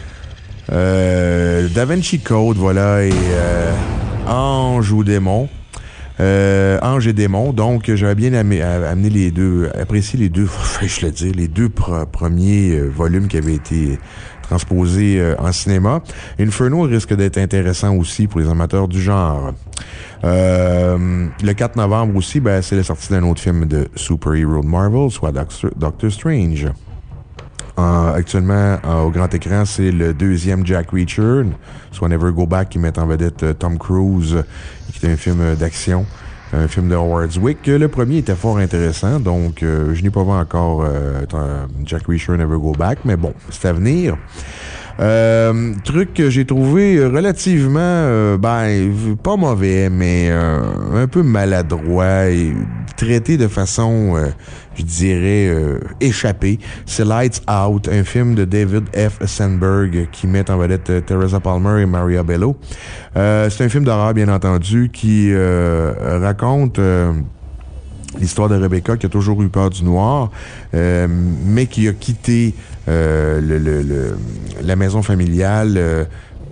Euh, Da Vinci Code, voilà, et... Euh, Ange ou Démon. Euh, Ange et Démon. Donc, j'avais bien amené, amené les deux, apprécié les deux, je le dire, les deux pr- premiers euh, volumes qui avaient été transposés euh, en cinéma. Inferno risque d'être intéressant aussi pour les amateurs du genre. Euh, le quatre novembre aussi, ben, c'est la sortie d'un autre film de super-héros de Marvel, soit Doctor, Doctor Strange. Euh, actuellement, euh, au grand écran, c'est le deuxième Jack Reacher, soit Never Go Back, qui met en vedette euh, Tom Cruise, qui est un film euh, d'action, un film de Howard Zwick. Le premier était fort intéressant, donc euh, je n'ai pas vu encore euh, Jack Reacher, Never Go Back, mais bon, c'est à venir. Euh, truc que j'ai trouvé relativement, euh, ben, pas mauvais, mais euh, un peu maladroit et traité de façon, euh, je dirais, euh, échappée. C'est Lights Out, un film de David F. Sandberg qui met en vedette euh, Teresa Palmer et Maria Bello. Euh, c'est un film d'horreur, bien entendu, qui euh, raconte... Euh, l'histoire de Rebecca qui a toujours eu peur du noir, euh, mais qui a quitté euh, le, le, le, la maison familiale euh,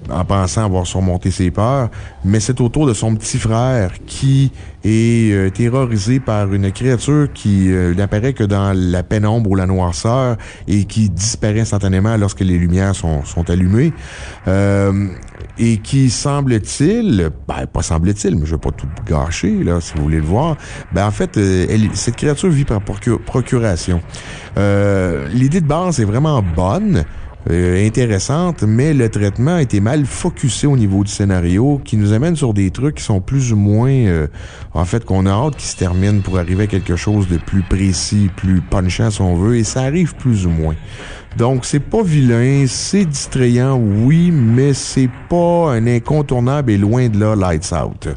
en pensant avoir surmonté ses peurs, mais c'est au tour de son petit frère qui est euh, terrorisé par une créature qui euh, n'apparaît que dans la pénombre ou la noirceur et qui disparaît instantanément lorsque les lumières sont, sont allumées. Euh, et qui, semble-t-il, ben, pas semble-t-il, mais je vais pas tout gâcher, là, si vous voulez le voir, ben, en fait, euh, elle, cette créature vit par procure, procuration. Euh, l'idée de base est vraiment bonne, euh, intéressante, mais le traitement a été mal focusé au niveau du scénario, qui nous amène sur des trucs qui sont plus ou moins, euh, en fait, qu'on a hâte qui se terminent pour arriver à quelque chose de plus précis, plus punchant, si on veut, et ça arrive plus ou moins. Donc, c'est pas vilain, c'est distrayant, oui, mais c'est pas un incontournable et loin de là, Lights Out.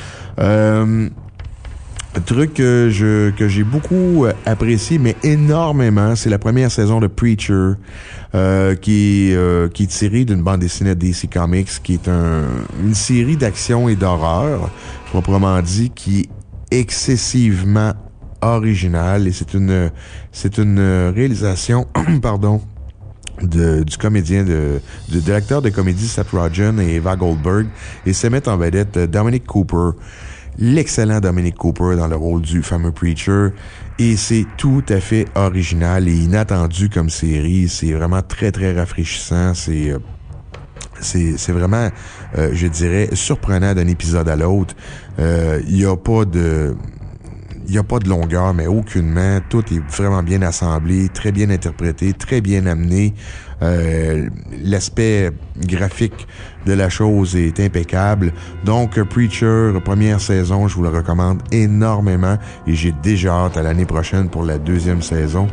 Euh, truc que je que j'ai beaucoup apprécié, mais énormément, c'est la première saison de Preacher, euh, qui est euh, qui est tirée d'une bande dessinée de D C Comics, qui est un, une série d'action et d'horreur, proprement dit, qui est excessivement originale, et c'est une c'est une réalisation pardon de, du comédien de, de, de l'acteur de comédie Seth Rogen et Eva Goldberg, et se met en vedette Dominic Cooper, l'excellent Dominic Cooper dans le rôle du fameux Preacher, et c'est tout à fait original et inattendu comme série. C'est vraiment très très rafraîchissant, c'est c'est c'est vraiment euh, je dirais surprenant d'un épisode à l'autre. Il euh, y a pas de Il n'y a pas de longueur, mais aucunement. Tout est vraiment bien assemblé, très bien interprété, très bien amené. Euh, l'aspect graphique de la chose est impeccable. Donc, Preacher, première saison, je vous le recommande énormément et j'ai déjà hâte à l'année prochaine pour la deuxième saison.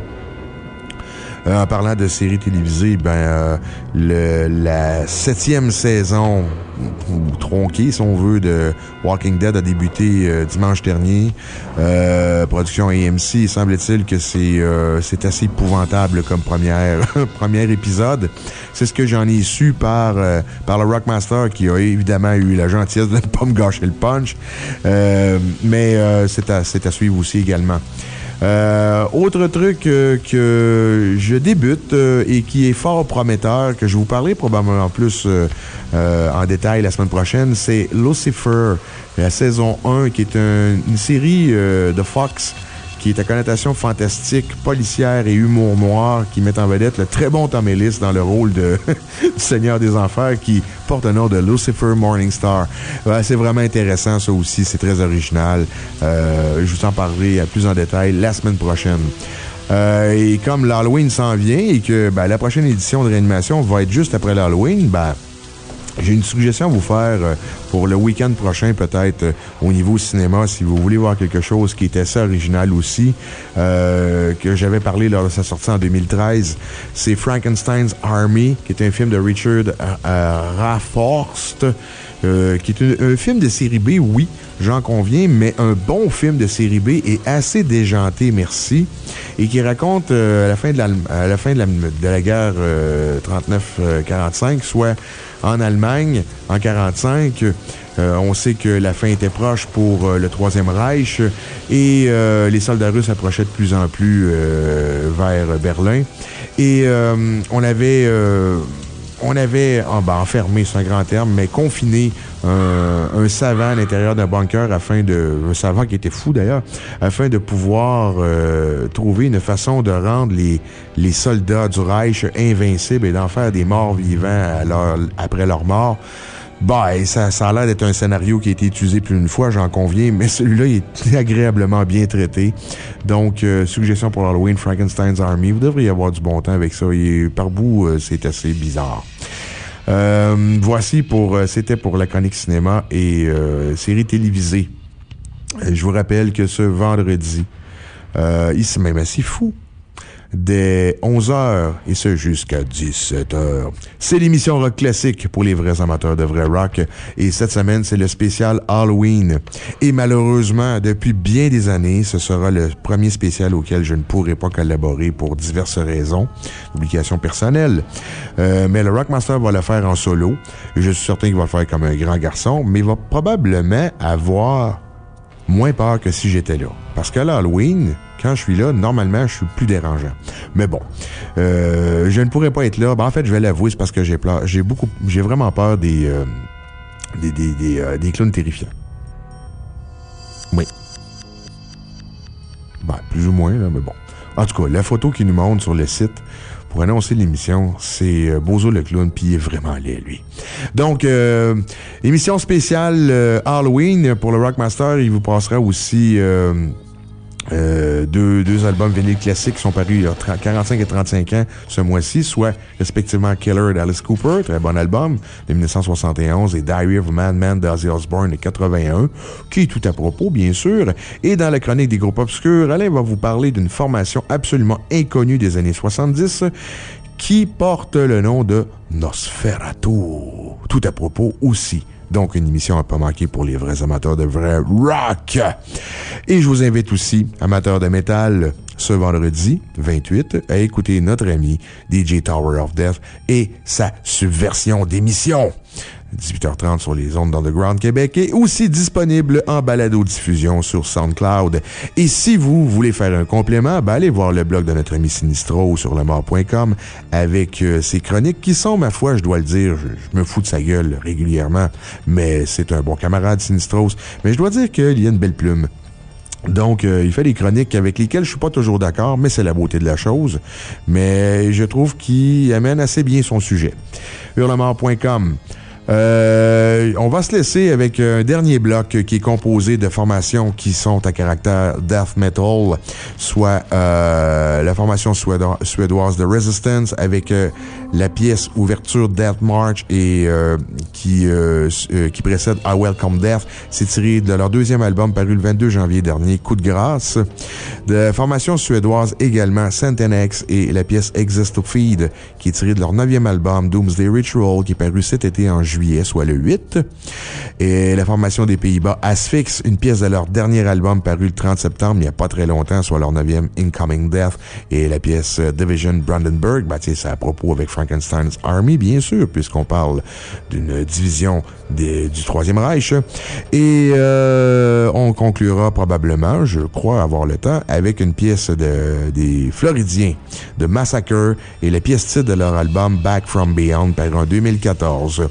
Euh, en parlant de séries télévisées, ben euh, le, la septième saison, ou tronquée si on veut, de Walking Dead a débuté euh, dimanche dernier. Euh, production A M C, semble-t-il que c'est euh, c'est assez épouvantable comme première premier épisode. C'est ce que j'en ai su par euh, par le Rockmaster, qui a évidemment eu la gentillesse de ne pas me gâcher le punch. Euh, mais euh, c'est à c'est à suivre aussi également. Euh, autre truc euh, que je débute euh, et qui est fort prometteur, que je vais vous parler probablement plus euh, euh, en détail la semaine prochaine, c'est Lucifer, la saison un, qui est un, une série euh, de Fox qui est à connotation fantastique, policière et humour noir, qui met en vedette le très bon Tom Ellis dans le rôle de du Seigneur des Enfers, qui porte le nom de Lucifer Morningstar. Ouais, c'est vraiment intéressant, ça aussi, c'est très original. Euh, je vous en parlerai plus en détail la semaine prochaine. Euh, et comme l'Halloween s'en vient et que ben, la prochaine édition de Réanimation va être juste après l'Halloween, ben j'ai une suggestion à vous faire pour le week-end prochain, peut-être euh, au niveau cinéma, si vous voulez voir quelque chose qui est assez original aussi, euh, que j'avais parlé lors de sa sortie en deux mille treize. C'est Frankenstein's Army, qui est un film de Richard euh, Raforst, euh, qui est un, un film de série B, oui, j'en conviens, mais un bon film de série B et assez déjanté, merci, et qui raconte euh, à la fin de la, à la, fin de la, de la guerre euh, trente-neuf quarante-cinq, soit en Allemagne, en quarante-cinq. Euh, on sait que la fin était proche pour euh, le Troisième Reich et euh, les soldats russes approchaient de plus en plus euh, vers Berlin. Et euh, on avait... Euh, On avait oh ben, enfermé, c'est un grand terme, mais confiné un, un savant à l'intérieur d'un bunker afin de... Un savant qui était fou d'ailleurs, afin de pouvoir euh, trouver une façon de rendre les, les soldats du Reich invincibles et d'en faire des morts vivants à leur, après leur mort. Bah, ça, ça a l'air d'être un scénario qui a été utilisé plus d'une fois, j'en conviens, mais celui-là il est agréablement bien traité. Donc, euh, suggestion pour Halloween, Frankenstein's Army. Vous devriez avoir du bon temps avec ça. Et par bout, euh, c'est assez bizarre. Euh, voici pour, euh, c'était pour la chronique cinéma et euh, série télévisée. Euh, je vous rappelle que ce vendredi, euh, il c'est même assez fou. Dès onze heures, et ce jusqu'à dix-sept heures. C'est l'émission rock classique pour les vrais amateurs de vrai rock. Et cette semaine, c'est le spécial Halloween. Et malheureusement, depuis bien des années, ce sera le premier spécial auquel je ne pourrai pas collaborer pour diverses raisons, obligations personnelles. Euh, mais le Rockmaster va le faire en solo. Et je suis certain qu'il va le faire comme un grand garçon, mais il va probablement avoir moins peur que si j'étais là. Parce que l'Halloween, quand je suis là, normalement, je suis plus dérangeant. Mais bon, euh, je ne pourrais pas être là. Ben, en fait, je vais l'avouer, c'est parce que j'ai peur, j'ai beaucoup, j'ai vraiment peur des, euh, des, des, des, euh, des clowns terrifiants. Oui. Ben, plus ou moins, là, mais bon. En tout cas, la photo qui nous montre sur le site pour annoncer l'émission, c'est euh, Bozo le clown, puis il est vraiment laid, lui. Donc, euh, émission spéciale euh, Halloween pour le Rockmaster. Il vous passera aussi euh, euh, deux, deux albums vinyles classiques qui sont parus il y a quarante-cinq et trente-cinq ans ce mois-ci, soit respectivement Killer d'Alice Cooper, très bon album, de dix-neuf cent soixante et onze, et Diary of a Madman d'Ozzy Osbourne de quatre-vingt-un, qui est tout à propos, bien sûr. Et dans la chronique des groupes obscurs, Alain va vous parler d'une formation absolument inconnue des années soixante-dix qui porte le nom de Nosferatu. Tout à propos aussi. Donc, une émission à pas manquer pour les vrais amateurs de vrai rock. Et je vous invite aussi, amateurs de métal, ce vendredi vingt-huit, à écouter notre ami D J Tower of Death et sa subversion d'émission. dix-huit heures trente sur les ondes d'Underground Québec et aussi disponible en balado-diffusion sur SoundCloud. Et si vous voulez faire un complément, ben allez voir le blog de notre ami Sinistro sur le mort point com avec euh, ses chroniques qui sont, ma foi, je dois le dire, je, je me fous de sa gueule régulièrement, mais c'est un bon camarade Sinistros. Mais je dois dire qu'il y a une belle plume. Donc, euh, il fait des chroniques avec lesquelles je suis pas toujours d'accord, mais c'est la beauté de la chose. Mais je trouve qu'il amène assez bien son sujet. hurlemort point com. Euh, on va se laisser avec un dernier bloc qui est composé de formations qui sont à caractère death metal, soit euh, la formation suédo- suédoise de Resistance avec euh, la pièce ouverture Death March et euh, qui euh, euh, qui précède I Welcome Death. C'est tiré de leur deuxième album paru le vingt-deux janvier dernier, Coup de grâce. De la formation suédoise également Centenex et la pièce Exist to Feed qui est tirée de leur neuvième album Doomsday Ritual qui est paru cet été en juillet, soit le huit. Et la formation des Pays-Bas Asphyx, une pièce de leur dernier album paru le trente septembre, il n'y a pas très longtemps, soit leur neuvième Incoming Death. Et la pièce Division Brandenburg, ben, c'est à propos avec Frankenstein's Army, bien sûr, puisqu'on parle d'une division des, du Troisième Reich. Et euh, on conclura probablement, je crois avoir le temps, avec une pièce de, des Floridiens de Massacre et la pièce titre de leur album Back From Beyond paru en deux mille quatorze.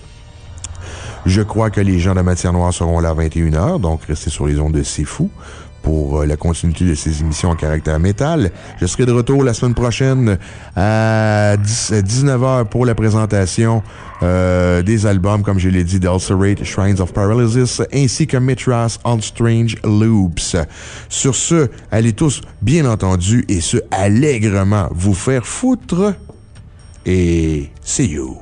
Je crois que les gens de Matière Noire seront là à vingt et une heures, donc restez sur les ondes de C'est Fou pour la continuité de ces émissions en caractère métal. Je serai de retour la semaine prochaine à dix-neuf heures pour la présentation euh, des albums, comme je l'ai dit, d'Ulcerate, Shrines of Paralysis, ainsi que Mithras on Strange Loops. Sur ce, allez tous, bien entendu, et ce, allègrement, vous faire foutre. Et see you.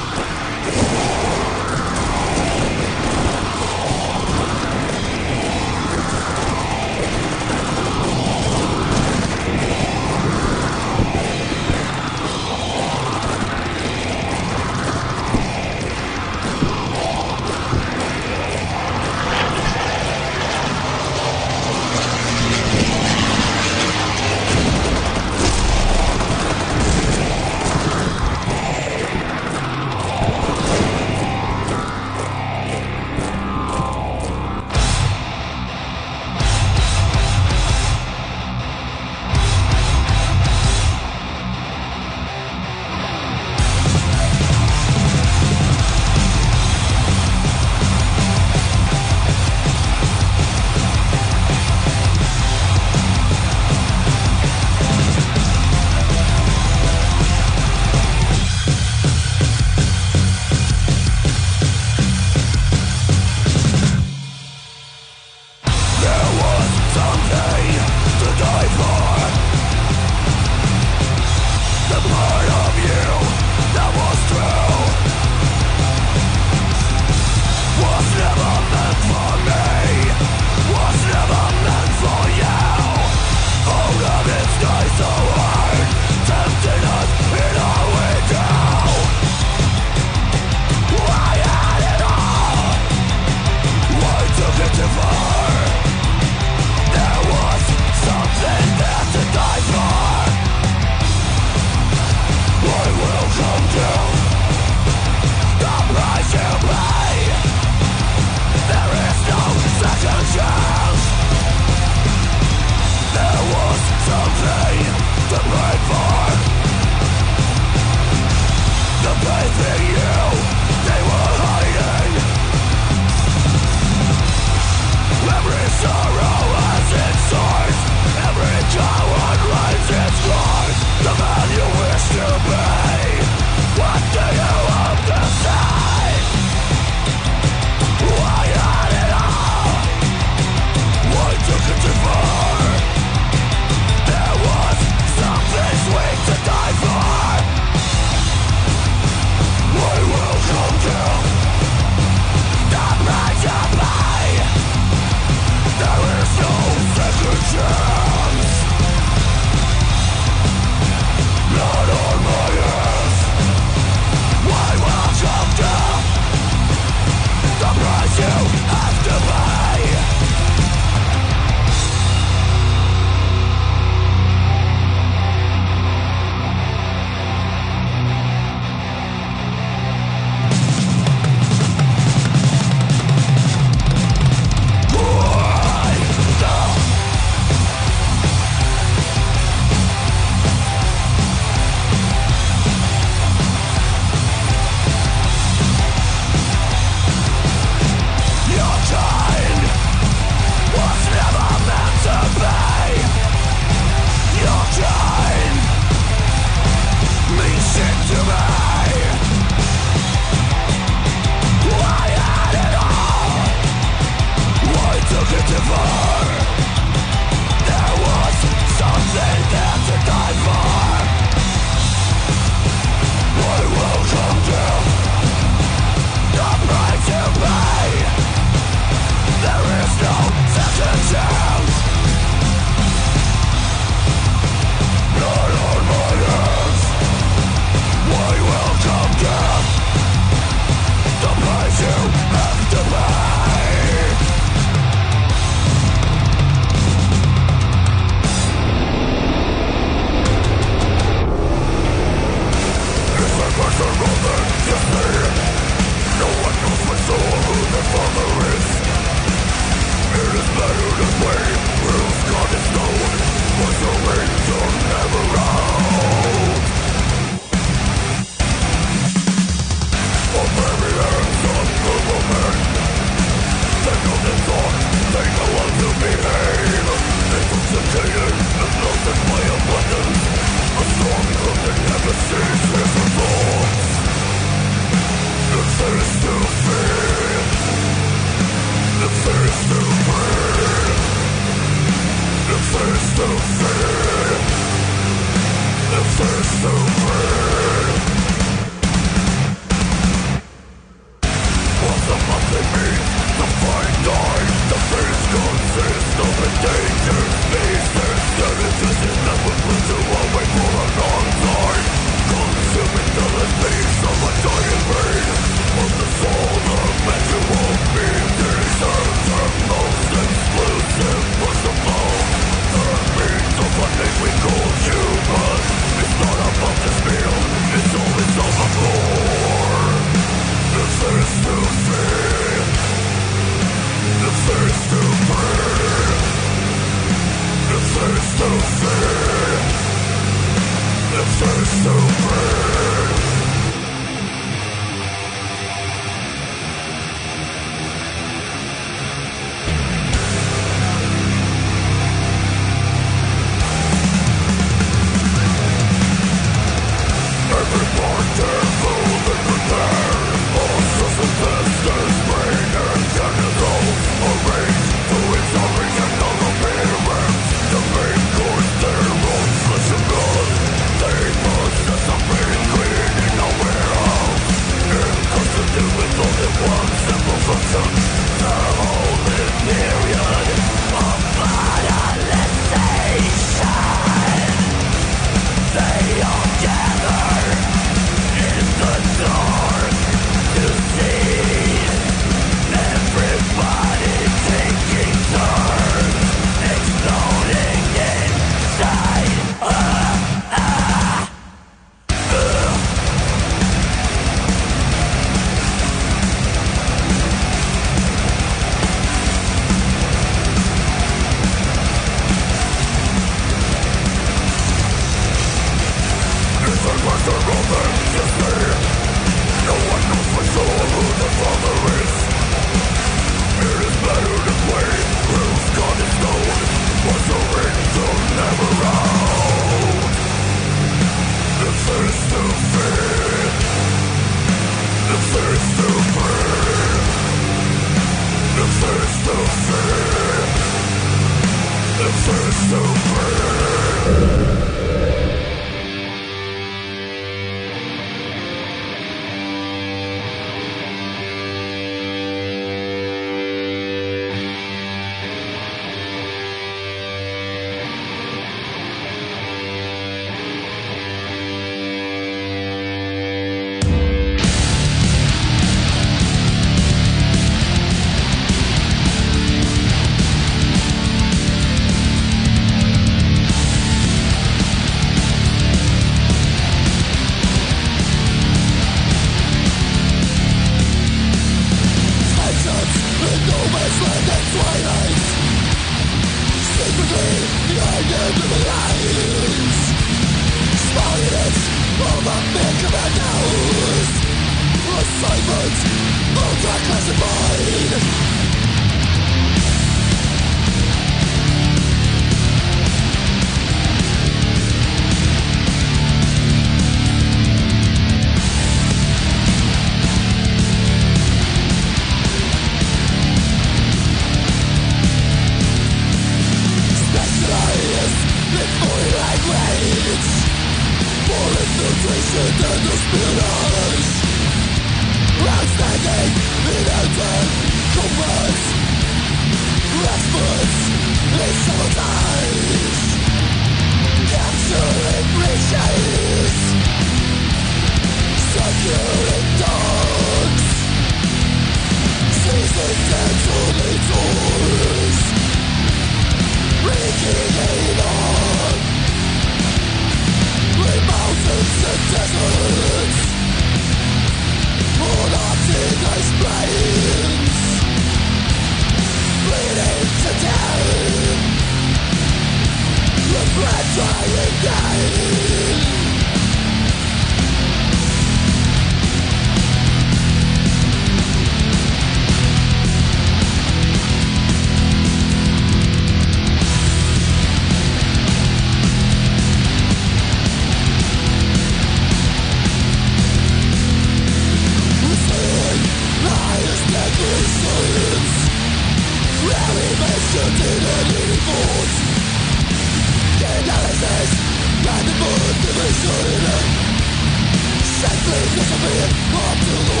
Set me disappear up to the